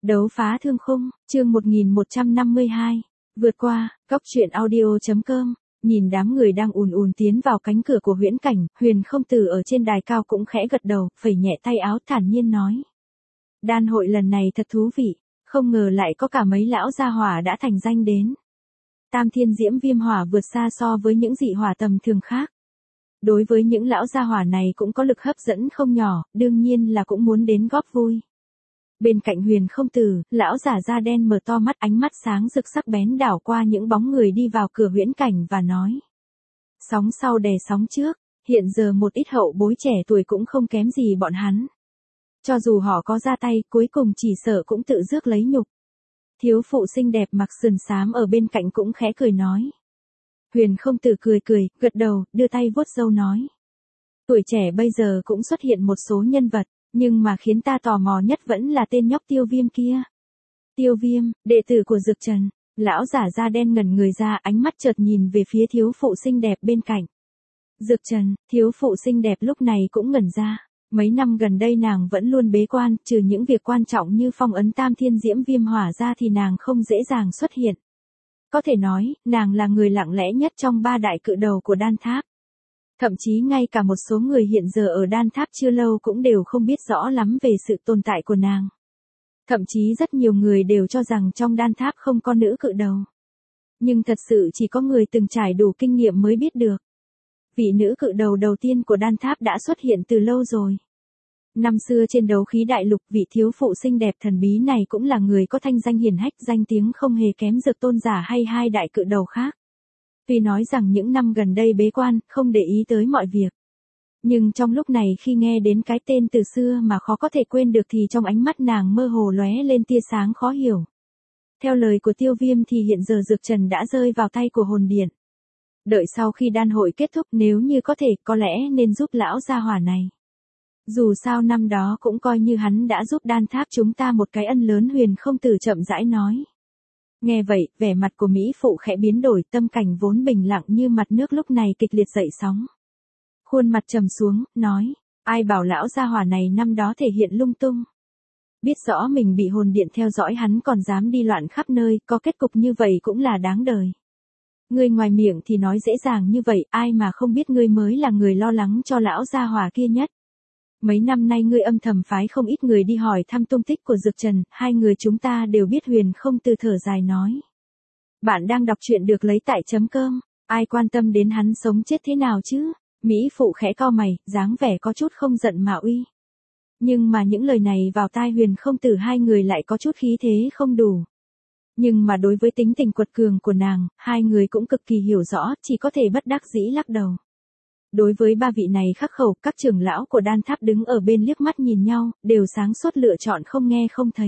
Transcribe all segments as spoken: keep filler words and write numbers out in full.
Đấu phá thương khung, chương một nghìn một trăm năm mươi hai. Vượt qua, góc truyện audio.com. Nhìn đám người đang ùn ùn tiến vào cánh cửa của huyễn cảnh, Huyền Không Tử ở trên đài cao cũng khẽ gật đầu, phẩy nhẹ tay áo thản nhiên nói. Đan hội lần này thật thú vị, không ngờ lại có cả mấy lão gia hỏa đã thành danh đến. Tam thiên diễm viêm hỏa vượt xa so với những dị hỏa tầm thường khác. Đối với những lão gia hỏa này cũng có lực hấp dẫn không nhỏ, đương nhiên là cũng muốn đến góp vui. Bên cạnh Huyền Không Tử, lão giả da đen mở to mắt, ánh mắt sáng rực sắc bén đảo qua những bóng người đi vào cửa huyễn cảnh và nói. Sóng sau đè sóng trước, hiện giờ một ít hậu bối trẻ tuổi cũng không kém gì bọn hắn. Cho dù họ có ra tay, cuối cùng chỉ sợ cũng tự rước lấy nhục. Thiếu phụ xinh đẹp mặc sườn xám ở bên cạnh cũng khẽ cười nói. Huyền Không Tử cười cười, gật đầu, đưa tay vuốt râu nói. Tuổi trẻ bây giờ cũng xuất hiện một số nhân vật. Nhưng mà khiến ta tò mò nhất vẫn là tên nhóc Tiêu Viêm kia. Tiêu Viêm, đệ tử của Dược Trần. Lão giả da đen ngẩn người ra, ánh mắt chợt nhìn về phía thiếu phụ xinh đẹp bên cạnh. Dược Trần, thiếu phụ xinh đẹp lúc này cũng ngẩn ra. Mấy năm gần đây nàng vẫn luôn bế quan, trừ những việc quan trọng như phong ấn tam thiên diễm viêm hỏa ra thì nàng không dễ dàng xuất hiện. Có thể nói, nàng là người lặng lẽ nhất trong ba đại cự đầu của Đan Tháp. Thậm chí ngay cả một số người hiện giờ ở Đan Tháp chưa lâu cũng đều không biết rõ lắm về sự tồn tại của nàng. Thậm chí rất nhiều người đều cho rằng trong Đan Tháp không có nữ cự đầu. Nhưng thật sự chỉ có người từng trải đủ kinh nghiệm mới biết được. Vị nữ cự đầu đầu tiên của Đan Tháp đã xuất hiện từ lâu rồi. Năm xưa trên đấu khí đại lục, vị thiếu phụ xinh đẹp thần bí này cũng là người có thanh danh hiển hách, danh tiếng không hề kém Dược Tôn giả hay hai đại cự đầu khác. Tuy nói rằng những năm gần đây bế quan, không để ý tới mọi việc. Nhưng trong lúc này khi nghe đến cái tên từ xưa mà khó có thể quên được thì trong ánh mắt nàng mơ hồ lóe lên tia sáng khó hiểu. Theo lời của Tiêu Viêm thì hiện giờ Dược Trần đã rơi vào tay của hồn điện. Đợi sau khi đan hội kết thúc, nếu như có thể, có lẽ nên giúp lão gia hỏa này. Dù sao năm đó cũng coi như hắn đã giúp Đan Tháp chúng ta một cái ân lớn. Huyền Không Tử chậm rãi nói. Nghe vậy, vẻ mặt của Mỹ phụ khẽ biến đổi, tâm cảnh vốn bình lặng như mặt nước lúc này kịch liệt dậy sóng. Khuôn mặt trầm xuống, nói, ai bảo lão gia hỏa này năm đó thể hiện lung tung. Biết rõ mình bị hồn điện theo dõi hắn còn dám đi loạn khắp nơi, có kết cục như vậy cũng là đáng đời. Ngươi ngoài miệng thì nói dễ dàng như vậy, ai mà không biết ngươi mới là người lo lắng cho lão gia hỏa kia nhất. Mấy năm nay ngươi âm thầm phái không ít người đi hỏi thăm tung tích của Dược Trần, hai người chúng ta đều biết. Huyền Không Tử thở dài nói. Bạn đang đọc truyện được lấy tại chấm cơm, ai quan tâm đến hắn sống chết thế nào chứ? Mỹ phụ khẽ cau mày, dáng vẻ có chút không giận mà uy. Nhưng mà những lời này vào tai Huyền Không Tử hai người lại có chút khí thế không đủ. Nhưng mà đối với tính tình quật cường của nàng, hai người cũng cực kỳ hiểu rõ, chỉ có thể bất đắc dĩ lắc đầu. Đối với ba vị này khắc khẩu, các trưởng lão của Đan Tháp đứng ở bên liếc mắt nhìn nhau, đều sáng suốt lựa chọn không nghe không thấy.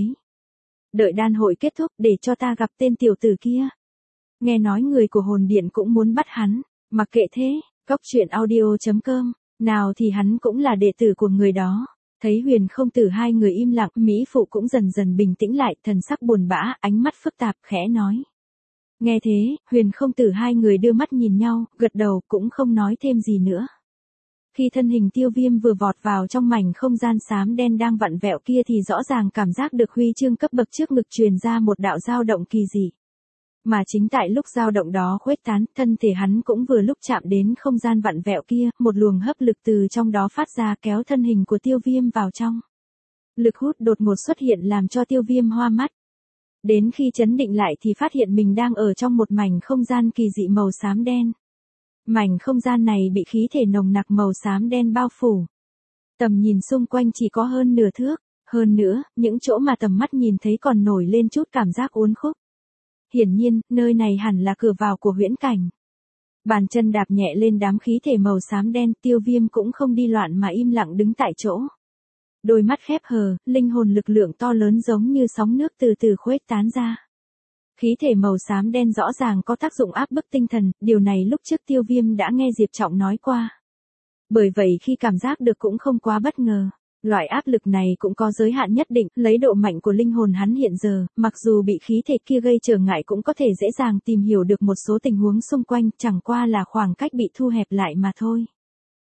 Đợi đan hội kết thúc để cho ta gặp tên tiểu tử kia. Nghe nói người của hồn điện cũng muốn bắt hắn, mặc kệ thế, góc truyện audio.com, nào thì hắn cũng là đệ tử của người đó. Thấy Huyền Không Tử hai người im lặng, Mỹ phụ cũng dần dần bình tĩnh lại, thần sắc buồn bã, ánh mắt phức tạp, khẽ nói. Nghe thế, Huyền Không Tử hai người đưa mắt nhìn nhau, gật đầu, cũng không nói thêm gì nữa. Khi thân hình Tiêu Viêm vừa vọt vào trong mảnh không gian xám đen đang vặn vẹo kia thì rõ ràng cảm giác được huy chương cấp bậc trước ngực truyền ra một đạo dao động kỳ dị. Mà chính tại lúc dao động đó khuếch tán, thân thể hắn cũng vừa lúc chạm đến không gian vặn vẹo kia, một luồng hấp lực từ trong đó phát ra kéo thân hình của Tiêu Viêm vào trong. Lực hút đột ngột xuất hiện làm cho Tiêu Viêm hoa mắt. Đến khi chấn định lại thì phát hiện mình đang ở trong một mảnh không gian kỳ dị màu xám đen. Mảnh không gian này bị khí thể nồng nặc màu xám đen bao phủ. Tầm nhìn xung quanh chỉ có hơn nửa thước, hơn nữa, những chỗ mà tầm mắt nhìn thấy còn nổi lên chút cảm giác uốn khúc. Hiển nhiên, nơi này hẳn là cửa vào của huyễn cảnh. Bàn chân đạp nhẹ lên đám khí thể màu xám đen, Tiêu Viêm cũng không đi loạn mà im lặng đứng tại chỗ. Đôi mắt khép hờ, linh hồn lực lượng to lớn giống như sóng nước từ từ khuếch tán ra. Khí thể màu xám đen rõ ràng có tác dụng áp bức tinh thần, điều này lúc trước Tiêu Viêm đã nghe Diệp Trọng nói qua. Bởi vậy khi cảm giác được cũng không quá bất ngờ. Loại áp lực này cũng có giới hạn nhất định, lấy độ mạnh của linh hồn hắn hiện giờ, mặc dù bị khí thể kia gây trở ngại cũng có thể dễ dàng tìm hiểu được một số tình huống xung quanh, chẳng qua là khoảng cách bị thu hẹp lại mà thôi.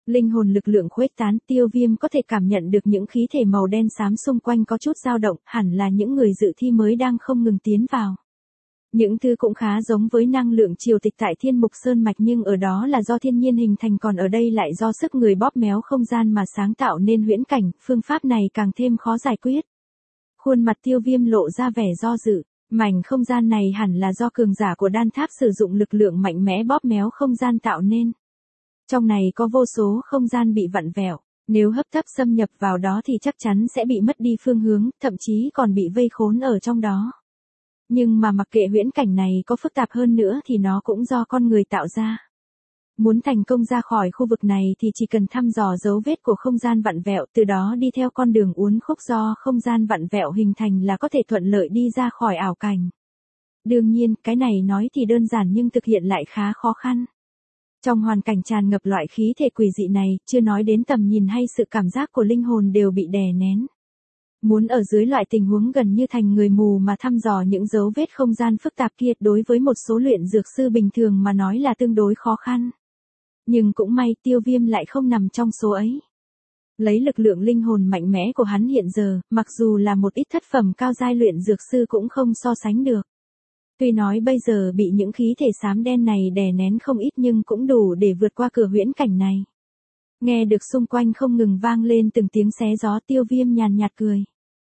Linh hồn lực lượng khuếch tán, Tiêu Viêm có thể cảm nhận được những khí thể màu đen xám xung quanh có chút dao động, hẳn là những người dự thi mới đang không ngừng tiến vào. Những thứ cũng khá giống với năng lượng triều tịch tại Thiên Mục Sơn Mạch, nhưng ở đó là do thiên nhiên hình thành, còn ở đây lại do sức người bóp méo không gian mà sáng tạo nên huyễn cảnh, phương pháp này càng thêm khó giải quyết. Khuôn mặt Tiêu Viêm lộ ra vẻ do dự, mảnh không gian này hẳn là do cường giả của đan tháp sử dụng lực lượng mạnh mẽ bóp méo không gian tạo nên. Trong này có vô số không gian bị vặn vẹo, nếu hấp tấp xâm nhập vào đó thì chắc chắn sẽ bị mất đi phương hướng, thậm chí còn bị vây khốn ở trong đó. Nhưng mà mặc kệ huyễn cảnh này có phức tạp hơn nữa thì nó cũng do con người tạo ra. Muốn thành công ra khỏi khu vực này thì chỉ cần thăm dò dấu vết của không gian vặn vẹo, từ đó đi theo con đường uốn khúc do không gian vặn vẹo hình thành là có thể thuận lợi đi ra khỏi ảo cảnh. Đương nhiên, cái này nói thì đơn giản nhưng thực hiện lại khá khó khăn. Trong hoàn cảnh tràn ngập loại khí thể quỷ dị này, chưa nói đến tầm nhìn hay sự cảm giác của linh hồn đều bị đè nén. Muốn ở dưới loại tình huống gần như thành người mù mà thăm dò những dấu vết không gian phức tạp kia đối với một số luyện dược sư bình thường mà nói là tương đối khó khăn. Nhưng cũng may Tiêu Viêm lại không nằm trong số ấy. Lấy lực lượng linh hồn mạnh mẽ của hắn hiện giờ, mặc dù là một ít thất phẩm cao giai luyện dược sư cũng không so sánh được. Tuy nói bây giờ bị những khí thể xám đen này đè nén không ít nhưng cũng đủ để vượt qua cửa huyễn cảnh này. Nghe được xung quanh không ngừng vang lên từng tiếng xé gió, Tiêu Viêm nhàn nhạt cười.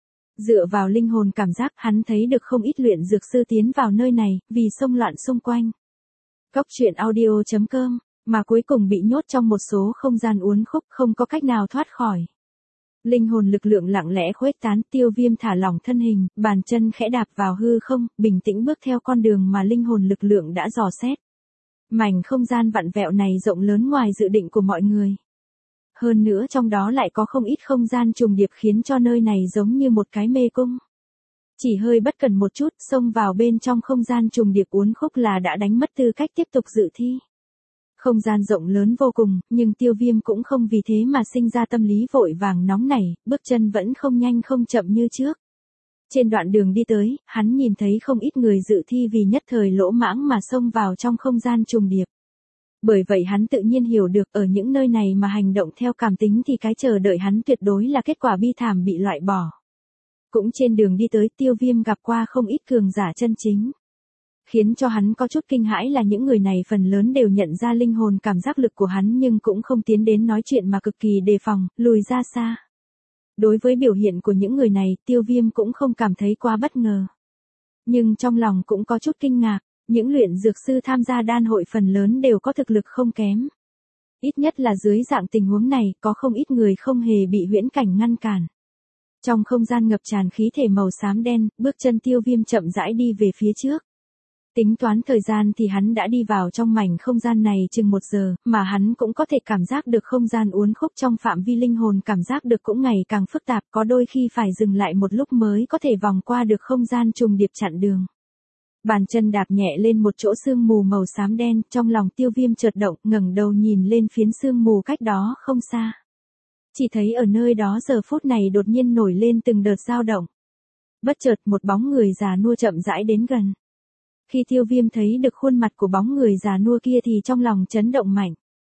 Dựa vào linh hồn cảm giác, hắn thấy được không ít luyện dược sư tiến vào nơi này, vì xông loạn xung quanh. Cốc truyện audio chấm com, mà cuối cùng bị nhốt trong một số không gian uốn khúc không có cách nào thoát khỏi. Linh hồn lực lượng lặng lẽ khuếch tán, Tiêu Viêm thả lỏng thân hình, bàn chân khẽ đạp vào hư không, bình tĩnh bước theo con đường mà linh hồn lực lượng đã dò xét. Mảnh không gian vặn vẹo này rộng lớn ngoài dự định của mọi người. Hơn nữa trong đó lại có không ít không gian trùng điệp khiến cho nơi này giống như một cái mê cung. Chỉ hơi bất cẩn một chút, xông vào bên trong không gian trùng điệp uốn khúc là đã đánh mất tư cách tiếp tục dự thi. Không gian rộng lớn vô cùng, nhưng Tiêu Viêm cũng không vì thế mà sinh ra tâm lý vội vàng nóng nảy, bước chân vẫn không nhanh không chậm như trước. Trên đoạn đường đi tới, hắn nhìn thấy không ít người dự thi vì nhất thời lỗ mãng mà xông vào trong không gian trùng điệp. Bởi vậy hắn tự nhiên hiểu được ở những nơi này mà hành động theo cảm tính thì cái chờ đợi hắn tuyệt đối là kết quả bi thảm bị loại bỏ. Cũng trên đường đi tới, Tiêu Viêm gặp qua không ít cường giả chân chính. Khiến cho hắn có chút kinh hãi là những người này phần lớn đều nhận ra linh hồn cảm giác lực của hắn nhưng cũng không tiến đến nói chuyện mà cực kỳ đề phòng, lùi ra xa. Đối với biểu hiện của những người này, Tiêu Viêm cũng không cảm thấy quá bất ngờ. Nhưng trong lòng cũng có chút kinh ngạc, những luyện dược sư tham gia đan hội phần lớn đều có thực lực không kém. Ít nhất là dưới dạng tình huống này, có không ít người không hề bị huyễn cảnh ngăn cản. Trong không gian ngập tràn khí thể màu xám đen, bước chân Tiêu Viêm chậm rãi đi về phía trước. Tính toán thời gian thì hắn đã đi vào trong mảnh không gian này chừng một giờ, mà hắn cũng có thể cảm giác được không gian uốn khúc trong phạm vi linh hồn cảm giác được cũng ngày càng phức tạp, có đôi khi phải dừng lại một lúc mới có thể vòng qua được không gian trùng điệp chặn đường. Bàn chân đạp nhẹ lên một chỗ sương mù màu xám đen, trong lòng Tiêu Viêm chợt động, ngẩng đầu nhìn lên phiến sương mù cách đó không xa. Chỉ thấy ở nơi đó giờ phút này đột nhiên nổi lên từng đợt dao động. Bất chợt một bóng người già nua chậm rãi đến gần. Khi Tiêu Viêm thấy được khuôn mặt của bóng người già nua kia thì trong lòng chấn động mạnh.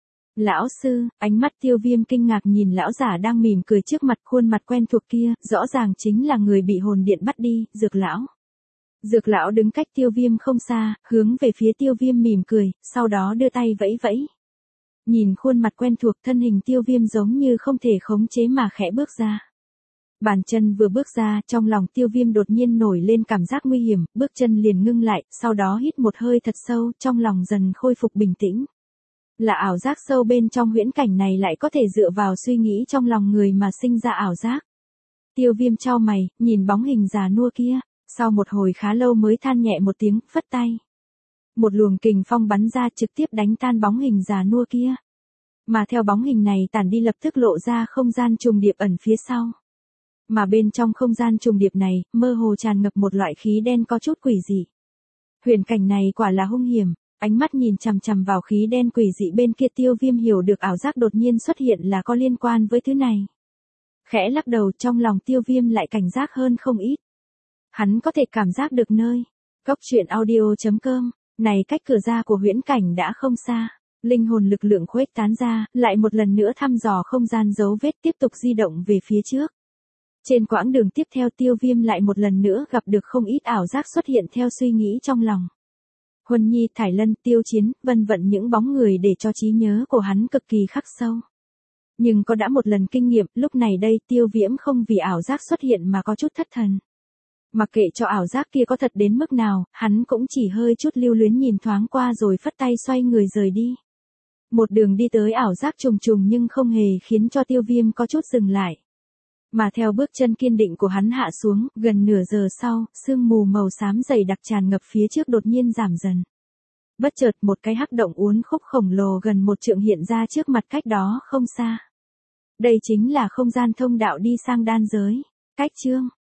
Lão sư, ánh mắt Tiêu Viêm kinh ngạc nhìn lão giả đang mỉm cười trước mặt, khuôn mặt quen thuộc kia, rõ ràng chính là người bị hồn điện bắt đi, Dược lão. Dược lão đứng cách Tiêu Viêm không xa, hướng về phía Tiêu Viêm mỉm cười, sau đó đưa tay vẫy vẫy. Nhìn khuôn mặt quen thuộc, thân hình Tiêu Viêm giống như không thể khống chế mà khẽ bước ra. Bàn chân vừa bước ra, trong lòng Tiêu Viêm đột nhiên nổi lên cảm giác nguy hiểm, bước chân liền ngưng lại, sau đó hít một hơi thật sâu, trong lòng dần khôi phục bình tĩnh. Là ảo giác sâu bên trong huyễn cảnh này lại có thể dựa vào suy nghĩ trong lòng người mà sinh ra ảo giác. Tiêu Viêm chau mày, nhìn bóng hình già nua kia, sau một hồi khá lâu mới than nhẹ một tiếng, phất tay. Một luồng kình phong bắn ra trực tiếp đánh tan bóng hình già nua kia. Mà theo bóng hình này tản đi lập tức lộ ra không gian trùng điệp ẩn phía sau. Mà bên trong không gian trùng điệp này, mơ hồ tràn ngập một loại khí đen có chút quỷ dị. Huyền cảnh này quả là hung hiểm, ánh mắt nhìn chằm chằm vào khí đen quỷ dị bên kia, Tiêu Viêm hiểu được ảo giác đột nhiên xuất hiện là có liên quan với thứ này. Khẽ lắc đầu, trong lòng Tiêu Viêm lại cảnh giác hơn không ít. Hắn có thể cảm giác được nơi, cốc truyện audio chấm com, này cách cửa ra của huyễn cảnh đã không xa. Linh hồn lực lượng khuếch tán ra, lại một lần nữa thăm dò không gian dấu vết tiếp tục di động về phía trước. Trên quãng đường tiếp theo Tiêu Viêm lại một lần nữa gặp được không ít ảo giác xuất hiện theo suy nghĩ trong lòng. Huân Nhi, Thải Lân, Tiêu Chiến, vân vận những bóng người để cho trí nhớ của hắn cực kỳ khắc sâu. Nhưng có đã một lần kinh nghiệm, lúc này đây Tiêu Viêm không vì ảo giác xuất hiện mà có chút thất thần. Mặc kệ cho ảo giác kia có thật đến mức nào, hắn cũng chỉ hơi chút lưu luyến nhìn thoáng qua rồi phất tay xoay người rời đi. Một đường đi tới ảo giác trùng trùng nhưng không hề khiến cho Tiêu Viêm có chút dừng lại. Mà theo bước chân kiên định của hắn hạ xuống, gần nửa giờ sau, sương mù màu xám dày đặc tràn ngập phía trước đột nhiên giảm dần. Bất chợt một cái hắc động uốn khúc khổng lồ gần một trượng hiện ra trước mặt cách đó không xa. Đây chính là không gian thông đạo đi sang đan giới. Cách chương